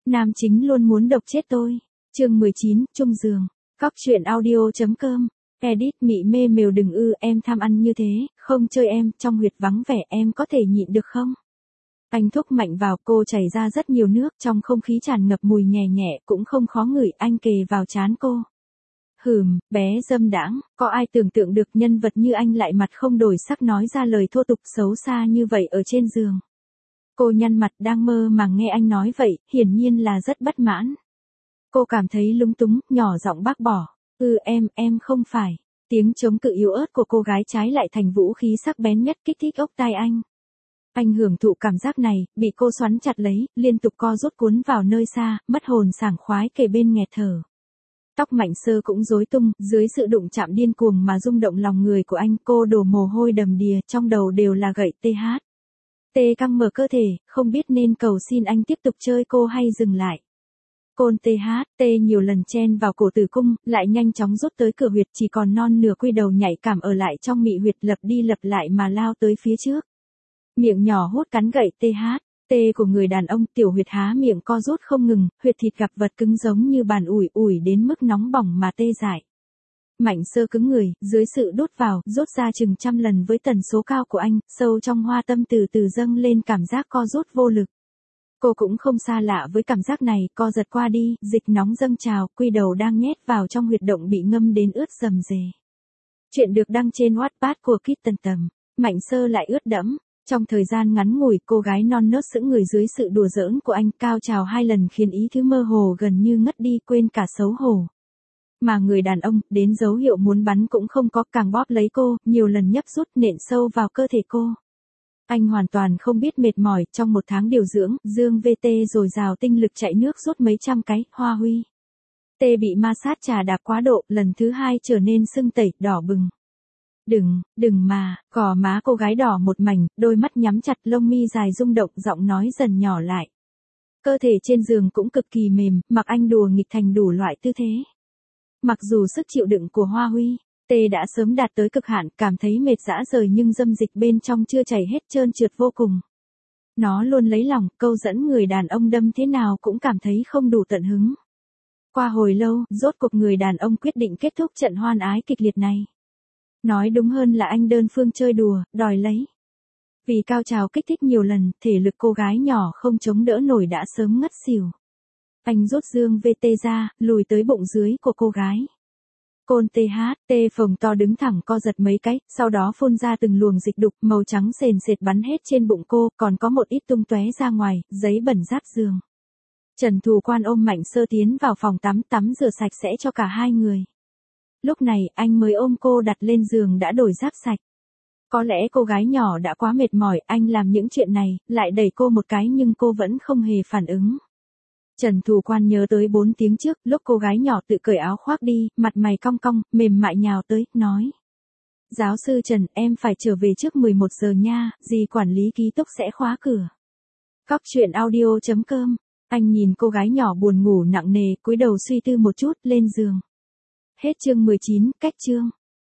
Nam chính luôn muốn độc chết tôi. Chương 19, chung giường. Cóc truyện audio.com. Edit mị mê mều đừng em tham ăn như thế, không chơi em, trong huyệt vắng vẻ em có thể nhịn được không? Anh thúc mạnh vào, cô chảy ra rất nhiều nước, trong không khí tràn ngập mùi nhẹ nhẹ, cũng không khó ngửi, anh kề vào trán cô. Bé dâm đãng, có ai tưởng tượng được nhân vật như anh lại mặt không đổi sắc nói ra lời thô tục xấu xa như vậy ở trên giường. Cô nhăn mặt đang mơ màng nghe anh nói vậy, hiển nhiên là rất bất mãn. Cô cảm thấy lúng túng, nhỏ giọng bác bỏ. Em không phải. Tiếng chống cự yếu ớt của cô gái trái lại thành vũ khí sắc bén nhất kích thích ốc tai anh. Anh hưởng thụ cảm giác này, bị cô xoắn chặt lấy, liên tục co rút cuốn vào nơi xa, mất hồn sảng khoái kề bên nghẹt thở. Tóc Mạnh Sơ cũng rối tung, dưới sự đụng chạm điên cuồng mà rung động lòng người của anh, cô đổ mồ hôi đầm đìa, trong đầu đều là gậy TH. Tê căng mở cơ thể, không biết nên cầu xin anh tiếp tục chơi cô hay dừng lại. Côn Tê nhiều lần chen vào cổ tử cung, lại nhanh chóng rút tới cửa huyệt, chỉ còn non nửa quy đầu nhạy cảm ở lại trong mị huyệt, lập đi lập lại mà lao tới phía trước. Miệng nhỏ hút cắn gậy Tê của người đàn ông, tiểu huyệt há miệng co rút không ngừng, huyệt thịt gặp vật cứng giống như bàn ủi đến mức nóng bỏng mà tê dại. Mạnh Sơ cứng người, dưới sự đút vào, rút ra chừng trăm lần với tần số cao của anh, sâu trong hoa tâm từ từ dâng lên cảm giác co rút vô lực. Cô cũng không xa lạ với cảm giác này, co giật qua đi, dịch nóng dâng trào, quy đầu đang nhét vào trong huyệt động bị ngâm đến ướt rầm rề. Chuyện được đăng trên Wattpad của Kitten Tầm. Mạnh Sơ lại ướt đẫm. Trong thời gian ngắn ngủi, cô gái non nớt sững người dưới sự đùa giỡn của anh, cao trào 2 lần khiến ý thứ mơ hồ gần như ngất đi, quên cả xấu hổ. Mà người đàn ông, đến dấu hiệu muốn bắn cũng không có, càng bóp lấy cô, nhiều lần nhấp rút nện sâu vào cơ thể cô. Anh hoàn toàn không biết mệt mỏi, trong 1 tháng điều dưỡng, dương VT dồi dào tinh lực chạy nước rút mấy trăm cái, Hoa Huy. Tê bị ma sát trà đạp quá độ, lần thứ 2 trở nên sưng tẩy, đỏ bừng. Đừng mà, gò má cô gái đỏ một mảnh, đôi mắt nhắm chặt, lông mi dài rung động, giọng nói dần nhỏ lại. Cơ thể trên giường cũng cực kỳ mềm, mặc anh đùa nghịch thành đủ loại tư thế. Mặc dù sức chịu đựng của Hoa Huy, Tê đã sớm đạt tới cực hạn, cảm thấy mệt rã rời nhưng dâm dịch bên trong chưa chảy hết, trơn trượt vô cùng. Nó luôn lấy lòng, câu dẫn người đàn ông đâm thế nào cũng cảm thấy không đủ tận hứng. Qua hồi lâu, rốt cuộc người đàn ông quyết định kết thúc trận hoan ái kịch liệt này. Nói đúng hơn là anh đơn phương chơi đùa, đòi lấy. Vì cao trào kích thích nhiều lần, thể lực cô gái nhỏ không chống đỡ nổi đã sớm ngất xỉu. Anh rút dương VT ra, lùi tới bụng dưới của cô gái. Côn Tê phồng to đứng thẳng co giật mấy cái, sau đó phun ra từng luồng dịch đục màu trắng sền sệt bắn hết trên bụng cô, còn có một ít tung tóe ra ngoài, giấy bẩn rát giường. Trần Thù Quan ôm Mạnh Sơ tiến vào phòng tắm rửa sạch sẽ cho cả hai người. Lúc này, anh mới ôm cô đặt lên giường đã đổi giáp sạch. Có lẽ cô gái nhỏ đã quá mệt mỏi, anh làm những chuyện này, lại đẩy cô một cái nhưng cô vẫn không hề phản ứng. Trần Thù Quan nhớ tới 4 tiếng trước, lúc cô gái nhỏ tự cởi áo khoác đi, mặt mày cong cong, mềm mại nhào tới, nói. Giáo sư Trần, em phải trở về trước 11 giờ nha, dì quản lý ký túc sẽ khóa cửa. Cóc truyện audio.com. Anh nhìn cô gái nhỏ buồn ngủ nặng nề, cúi đầu suy tư một chút, lên giường. Hết chương 19, cách chương.